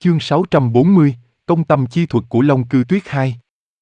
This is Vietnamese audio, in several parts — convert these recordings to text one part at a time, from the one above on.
Chương 640, Công tâm chi thuật của Long Cư Tuyết 2.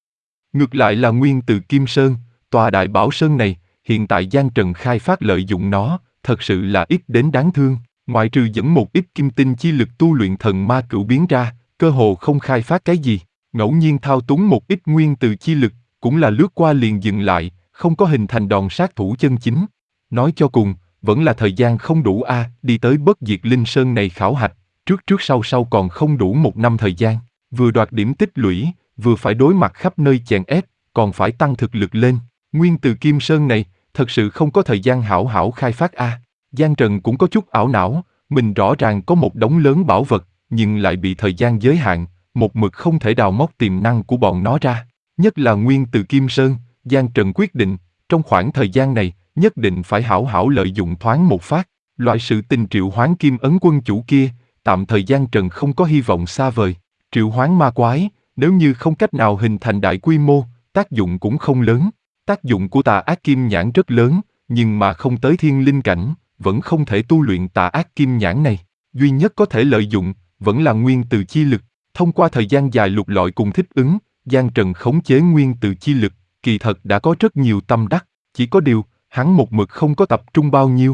Ngược lại là nguyên từ Kim Sơn, tòa Đại Bảo Sơn này, hiện tại Giang Trần khai phát lợi dụng nó, thật sự là ít đến đáng thương, ngoại trừ dẫn một ít kim tinh chi lực tu luyện thần ma cửu biến ra, cơ hồ không khai phát cái gì, ngẫu nhiên thao túng một ít nguyên từ chi lực, cũng là lướt qua liền dừng lại, không có hình thành đòn sát thủ chân chính. Nói cho cùng, vẫn là thời gian không đủ đi tới Bất Diệt Linh Sơn này khảo hạch, trước sau còn không đủ 1 năm thời gian, vừa đoạt điểm tích lũy, vừa phải đối mặt khắp nơi chèn ép, còn phải tăng thực lực lên. Nguyên từ Kim Sơn này, thật sự không có thời gian hảo hảo khai phát Giang Trần cũng có chút ảo não, mình rõ ràng có một đống lớn bảo vật, nhưng lại bị thời gian giới hạn, một mực không thể đào móc tiềm năng của bọn nó ra. Nhất là nguyên từ Kim Sơn, Giang Trần quyết định, trong khoảng thời gian này, nhất định phải hảo hảo lợi dụng thoáng một phát. Loại sự tình triệu hoán Kim Ấn quân chủ kia, tạm thời Giang Trần không có hy vọng xa vời. Triệu hoán ma quái, nếu như không cách nào hình thành đại quy mô, tác dụng cũng không lớn. Tác dụng của tà ác kim nhãn rất lớn, nhưng mà không tới thiên linh cảnh, vẫn không thể tu luyện tà ác kim nhãn này. Duy nhất có thể lợi dụng, vẫn là nguyên từ chi lực. Thông qua thời gian dài lục lọi cùng thích ứng, Giang Trần khống chế nguyên từ chi lực, kỳ thật đã có rất nhiều tâm đắc, chỉ có điều, hắn một mực không có tập trung bao nhiêu.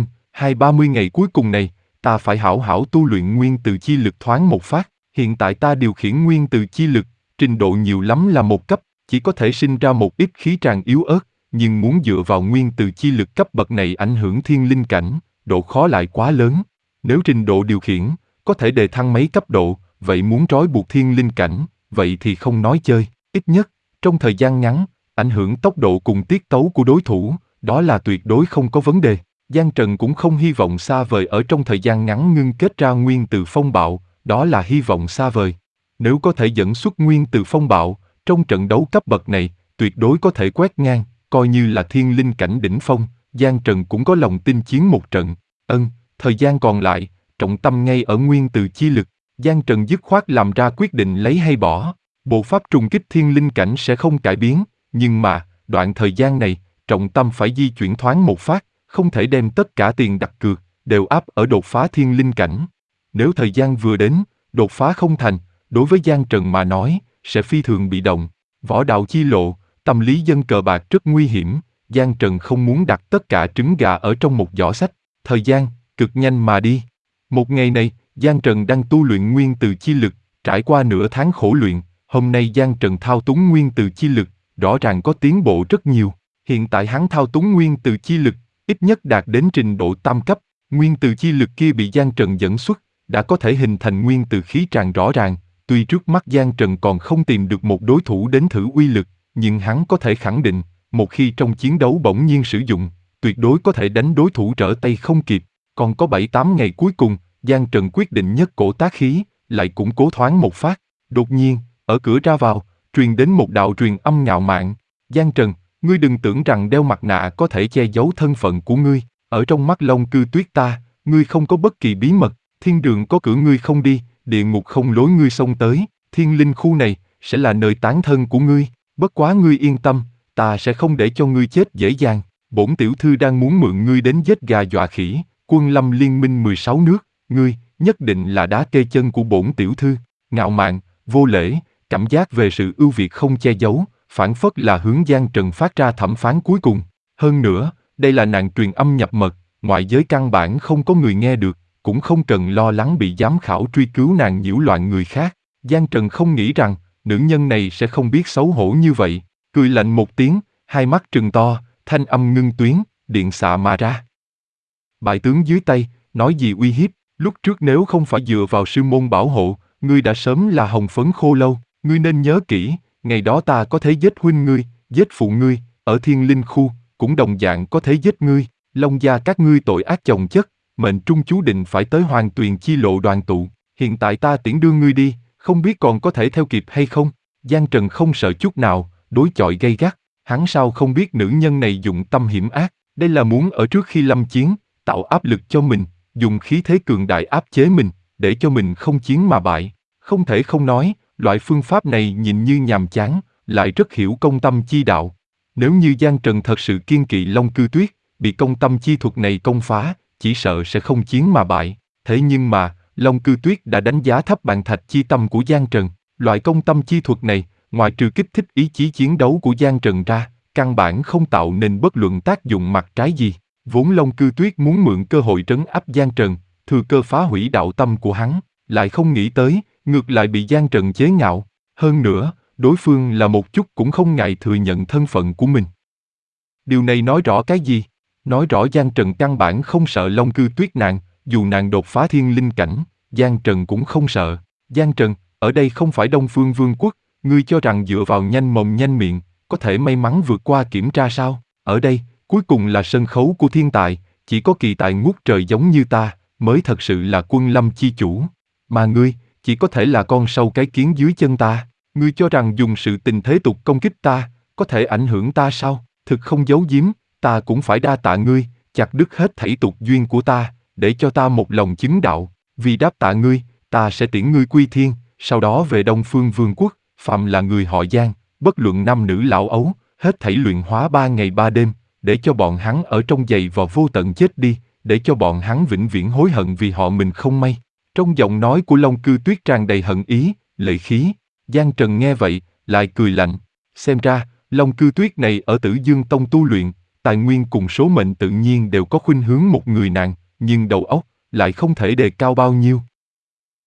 20-30 ngày cuối cùng này, ta phải hảo hảo tu luyện nguyên từ chi lực thoáng một phát. Hiện tại ta điều khiển nguyên từ chi lực, trình độ nhiều lắm là 1 cấp, chỉ có thể sinh ra một ít khí tràng yếu ớt, nhưng muốn dựa vào nguyên từ chi lực cấp bậc này ảnh hưởng thiên linh cảnh, độ khó lại quá lớn. Nếu trình độ điều khiển, có thể đề thăng mấy cấp độ, vậy muốn trói buộc thiên linh cảnh, vậy thì không nói chơi. Ít nhất, trong thời gian ngắn, ảnh hưởng tốc độ cùng tiết tấu của đối thủ, đó là tuyệt đối không có vấn đề. Giang Trần cũng không hy vọng xa vời ở trong thời gian ngắn ngưng kết ra nguyên từ phong bạo, đó là hy vọng xa vời. Nếu có thể dẫn xuất nguyên từ phong bạo, trong trận đấu cấp bậc này, tuyệt đối có thể quét ngang, coi như là thiên linh cảnh đỉnh phong, Giang Trần cũng có lòng tin chiến một trận. Thời gian còn lại, trọng tâm ngay ở nguyên từ chi lực, Giang Trần dứt khoát làm ra quyết định lấy hay bỏ. Bộ pháp trùng kích thiên linh cảnh sẽ không cải biến, nhưng mà, đoạn thời gian này, trọng tâm phải di chuyển thoáng một phát, không thể đem tất cả tiền đặt cược, đều áp ở đột phá thiên linh cảnh. Nếu thời gian vừa đến, đột phá không thành, đối với Giang Trần mà nói, sẽ phi thường bị động. Võ đạo chi lộ, tâm lý dân cờ bạc rất nguy hiểm, Giang Trần không muốn đặt tất cả trứng gà ở trong một giỏ sách. Thời gian, cực nhanh mà đi. Một ngày này, Giang Trần đang tu luyện nguyên từ chi lực, trải qua nửa tháng khổ luyện, hôm nay Giang Trần thao túng nguyên từ chi lực, rõ ràng có tiến bộ rất nhiều. Hiện tại hắn thao túng nguyên từ chi lực, ít nhất đạt đến trình độ tam cấp, nguyên từ chi lực kia bị Giang Trần dẫn xuất, đã có thể hình thành nguyên từ khí tràng rõ ràng. Tuy trước mắt Giang Trần còn không tìm được một đối thủ đến thử uy lực, nhưng hắn có thể khẳng định, một khi trong chiến đấu bỗng nhiên sử dụng, tuyệt đối có thể đánh đối thủ trở tay không kịp. Còn có 7-8 ngày cuối cùng, Giang Trần quyết định nhất cổ tác khí, lại củng cố thoáng một phát. Đột nhiên, ở cửa ra vào, truyền đến một đạo truyền âm ngạo mạn. Giang Trần, ngươi đừng tưởng rằng đeo mặt nạ có thể che giấu thân phận của ngươi. Ở trong mắt Long Cư Tuyết ta, ngươi không có bất kỳ bí mật. Thiên đường có cửa ngươi không đi, địa ngục không lối ngươi xông tới. Thiên linh khu này, sẽ là nơi tán thân của ngươi. Bất quá ngươi yên tâm, ta sẽ không để cho ngươi chết dễ dàng. Bổn tiểu thư đang muốn mượn ngươi đến giết gà dọa khỉ. Quân lâm liên minh 16 nước, ngươi, nhất định là đá kê chân của bổn tiểu thư. Ngạo mạn, vô lễ, cảm giác về sự ưu việt không che giấu, phản phất là hướng Giang Trần phát ra thẩm phán cuối cùng. Hơn nữa, đây là nàng truyền âm nhập mật, ngoại giới căn bản không có người nghe được, cũng không cần lo lắng bị giám khảo truy cứu nàng nhiễu loạn người khác. Giang Trần không nghĩ rằng, nữ nhân này sẽ không biết xấu hổ như vậy, cười lạnh một tiếng, hai mắt trừng to, thanh âm ngưng tuyến, điện xạ mà ra. Bại tướng dưới tay, nói gì uy hiếp, lúc trước nếu không phải dựa vào sư môn bảo hộ, ngươi đã sớm là hồng phấn khô lâu, ngươi nên nhớ kỹ, ngày đó ta có thể giết huynh ngươi, giết phụ ngươi, ở thiên linh khu, cũng đồng dạng có thể giết ngươi, Long gia các ngươi tội ác chồng chất, mệnh trung chú định phải tới Hoàng Tuyền chi lộ đoàn tụ, hiện tại ta tiễn đưa ngươi đi, không biết còn có thể theo kịp hay không. Giang Trần không sợ chút nào, đối chọi gay gắt, hắn sao không biết nữ nhân này dụng tâm hiểm ác, đây là muốn ở trước khi lâm chiến, tạo áp lực cho mình, dùng khí thế cường đại áp chế mình, để cho mình không chiến mà bại. Không thể không nói, loại phương pháp này nhìn như nhàm chán, lại rất hiểu công tâm chi đạo. Nếu như Giang Trần thật sự kiên kỵ Long Cư Tuyết, bị công tâm chi thuật này công phá, chỉ sợ sẽ không chiến mà bại. Thế nhưng mà, Long Cư Tuyết đã đánh giá thấp bàn thạch chi tâm của Giang Trần. Loại công tâm chi thuật này, ngoài trừ kích thích ý chí chiến đấu của Giang Trần ra, căn bản không tạo nên bất luận tác dụng mặt trái gì. Vốn Long Cư Tuyết muốn mượn cơ hội trấn áp Giang Trần, thừa cơ phá hủy đạo tâm của hắn, lại không nghĩ tới, ngược lại bị Giang Trần chế nhạo. Hơn nữa, đối phương là một chút cũng không ngại thừa nhận thân phận của mình. Điều này nói rõ cái gì? Nói rõ Giang Trần căn bản không sợ Long Cư Tuyết nàng, dù nàng đột phá thiên linh cảnh, Giang Trần cũng không sợ. Giang Trần, ở đây không phải Đông Phương Vương quốc, ngươi cho rằng dựa vào nhanh mồm nhanh miệng, có thể may mắn vượt qua kiểm tra sao? Ở đây, cuối cùng là sân khấu của thiên tài, chỉ có kỳ tài ngút trời giống như ta, mới thật sự là quân lâm chi chủ. Mà ngươi, chỉ có thể là con sâu cái kiến dưới chân ta. Ngươi cho rằng dùng sự tình thế tục công kích ta, có thể ảnh hưởng ta sao? Thực không giấu giếm, ta cũng phải đa tạ ngươi, chặt đứt hết thảy tục duyên của ta, để cho ta một lòng chứng đạo. Vì đáp tạ ngươi, ta sẽ tiễn ngươi quy thiên, sau đó về Đông Phương Vương quốc, phàm là người họ Giang, bất luận nam nữ lão ấu, hết thảy luyện hóa 3 ngày 3 đêm, để cho bọn hắn ở trong giày vò vô tận chết đi, để cho bọn hắn vĩnh viễn hối hận vì họ mình không may. Trong giọng nói của Long Cư Tuyết tràn đầy hận ý, lệ khí. Giang Trần nghe vậy, lại cười lạnh. Xem ra, Long Cư Tuyết này ở Tử Dương Tông tu luyện, tài nguyên cùng số mệnh tự nhiên đều có khuynh hướng một người nàng, nhưng đầu óc lại không thể đề cao bao nhiêu.